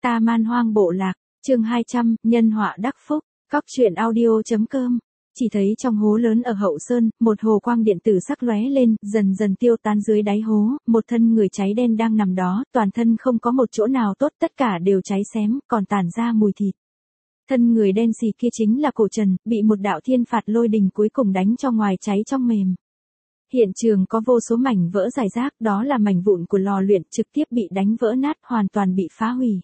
Ta Man Hoang Bộ Lạc, chương 200, nhân họa đắc phúc, cóc truyện audio.com. Chỉ thấy trong hố lớn ở hậu sơn, một hồ quang điện tử sắc lóe lên, dần dần tiêu tán dưới đáy hố, một thân người cháy đen đang nằm đó, toàn thân không có một chỗ nào tốt, tất cả đều cháy xém, còn tản ra mùi thịt. Thân người đen xì kia chính là Cổ Trần, bị một đạo thiên phạt lôi đình cuối cùng đánh cho ngoài cháy trong mềm. Hiện trường có vô số mảnh vỡ rải rác, đó là mảnh vụn của lò luyện, trực tiếp bị đánh vỡ nát, hoàn toàn bị phá hủy.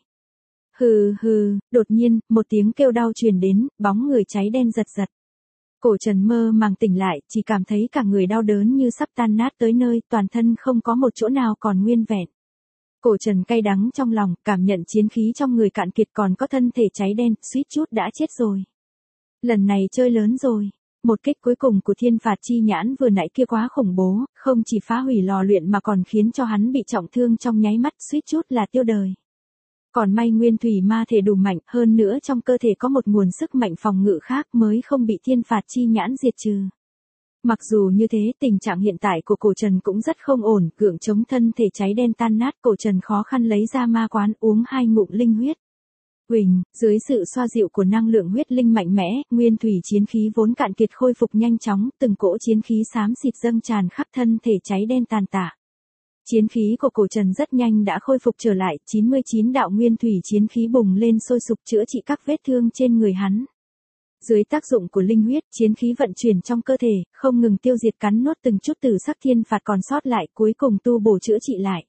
Hừ hừ, đột nhiên, một tiếng kêu đau truyền đến, bóng người cháy đen giật giật. Cổ Trần mơ màng tỉnh lại, chỉ cảm thấy cả người đau đớn như sắp tan nát tới nơi, toàn thân không có một chỗ nào còn nguyên vẹn. Cổ Trần cay đắng trong lòng, cảm nhận chiến khí trong người cạn kiệt, còn có thân thể cháy đen, suýt chút đã chết rồi. Lần này chơi lớn rồi. Một kích cuối cùng của thiên phạt chi nhãn vừa nãy kia quá khủng bố, không chỉ phá hủy lò luyện mà còn khiến cho hắn bị trọng thương trong nháy mắt, suýt chút là tiêu đời. Còn may nguyên thủy ma thể đủ mạnh, hơn nữa trong cơ thể có một nguồn sức mạnh phòng ngự khác mới không bị thiên phạt chi nhãn diệt trừ. Mặc dù như thế, tình trạng hiện tại của Cổ Trần cũng rất không ổn, gượng chống thân thể cháy đen tan nát, Cổ Trần khó khăn lấy ra ma quán uống 2 ngụm linh huyết. Huỳnh, dưới sự xoa dịu của năng lượng huyết linh mạnh mẽ, nguyên thủy chiến khí vốn cạn kiệt khôi phục nhanh chóng, từng cỗ chiến khí xám xịt dâng tràn khắp thân thể cháy đen tàn tạ. Chiến khí của Cổ Trần rất nhanh đã khôi phục trở lại, 99 đạo nguyên thủy chiến khí bùng lên sôi sục chữa trị các vết thương trên người hắn. Dưới tác dụng của linh huyết, chiến khí vận chuyển trong cơ thể, không ngừng tiêu diệt cắn nuốt từng chút tử sắc thiên phạt còn sót lại, cuối cùng tu bổ chữa trị lại.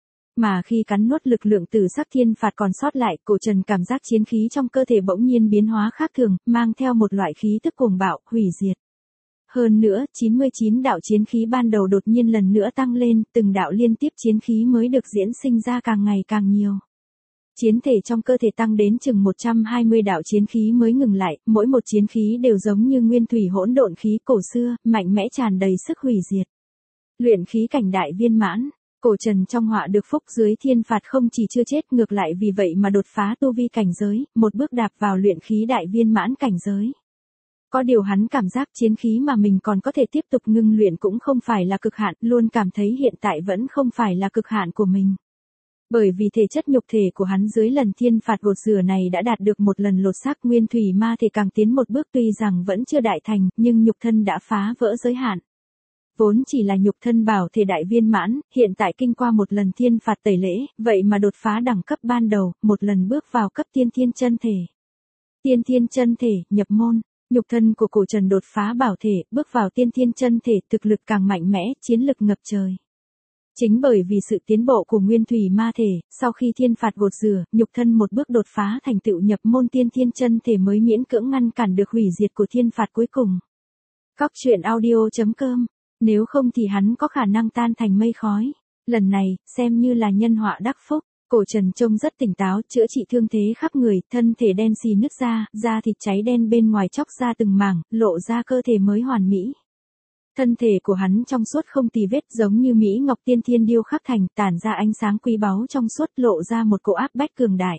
Mà khi cắn nuốt lực lượng tử sắc thiên phạt còn sót lại, Cổ Trần cảm giác chiến khí trong cơ thể bỗng nhiên biến hóa khác thường, mang theo một loại khí tức cuồng bạo, hủy diệt. Hơn nữa, 99 đạo chiến khí ban đầu đột nhiên lần nữa tăng lên, từng đạo liên tiếp chiến khí mới được diễn sinh ra càng ngày càng nhiều. Chiến thể trong cơ thể tăng đến chừng 120 đạo chiến khí mới ngừng lại, mỗi một chiến khí đều giống như nguyên thủy hỗn độn khí cổ xưa, mạnh mẽ tràn đầy sức hủy diệt. Luyện khí cảnh đại viên mãn. Cổ Trần trong họa được phúc dưới thiên phạt không chỉ chưa chết, ngược lại vì vậy mà đột phá tu vi cảnh giới, một bước đạp vào luyện khí đại viên mãn cảnh giới. Có điều hắn cảm giác chiến khí mà mình còn có thể tiếp tục ngưng luyện cũng không phải là cực hạn, luôn cảm thấy hiện tại vẫn không phải là cực hạn của mình. Bởi vì thể chất nhục thể của hắn dưới lần thiên phạt gột rửa này đã đạt được một lần lột xác, nguyên thủy ma thể càng tiến một bước, tuy rằng vẫn chưa đại thành, nhưng nhục thân đã phá vỡ giới hạn. Vốn chỉ là nhục thân bảo thể đại viên mãn, hiện tại kinh qua một lần thiên phạt tẩy lễ, vậy mà đột phá đẳng cấp ban đầu, một lần bước vào cấp tiên thiên chân thể. Tiên thiên chân thể, nhập môn, nhục thân của Cổ Trần đột phá bảo thể, bước vào tiên thiên chân thể, thực lực càng mạnh mẽ, chiến lực ngập trời. Chính bởi vì sự tiến bộ của nguyên thủy ma thể, sau khi thiên phạt gột rửa, nhục thân một bước đột phá thành tựu nhập môn tiên thiên chân thể mới miễn cưỡng ngăn cản được hủy diệt của thiên phạt cuối cùng. Cóc truyện audio.com. Nếu không thì hắn có khả năng tan thành mây khói. Lần này, xem như là nhân họa đắc phúc. Cổ Trần trông rất tỉnh táo, chữa trị thương thế khắp người, thân thể đen xì nứt ra, da thịt cháy đen bên ngoài chóc ra từng mảng, lộ ra cơ thể mới hoàn mỹ. Thân thể của hắn trong suốt không tì vết, giống như mỹ ngọc tiên thiên điêu khắc thành, tản ra ánh sáng quý báu trong suốt, lộ ra một cỗ áp bách cường đại.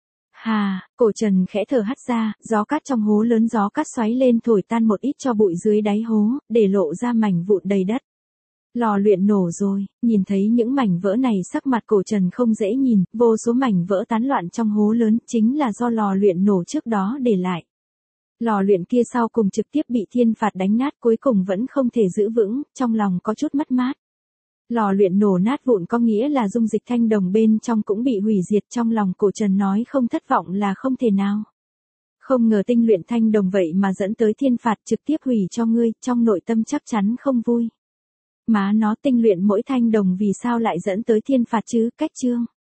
Hà, Cổ Trần khẽ thở hắt ra, gió cát trong hố lớn gió cát xoáy lên thổi tan một ít cho bụi dưới đáy hố, để lộ ra mảnh vụn đầy đất. Lò luyện nổ rồi, nhìn thấy những mảnh vỡ này sắc mặt Cổ Trần không dễ nhìn, vô số mảnh vỡ tán loạn trong hố lớn, chính là do lò luyện nổ trước đó để lại. Lò luyện kia sau cùng trực tiếp bị thiên phạt đánh nát, cuối cùng vẫn không thể giữ vững, trong lòng có chút mất mát. Lò luyện nổ nát vụn có nghĩa là dung dịch thanh đồng bên trong cũng bị hủy diệt, trong lòng Cổ Trần nói không thất vọng là không thể nào. Không ngờ tinh luyện thanh đồng vậy mà dẫn tới thiên phạt, trực tiếp hủy cho ngươi, trong nội tâm chắc chắn không vui. Má nó, tinh luyện mỗi thanh đồng vì sao lại dẫn tới thiên phạt chứ, cách chương.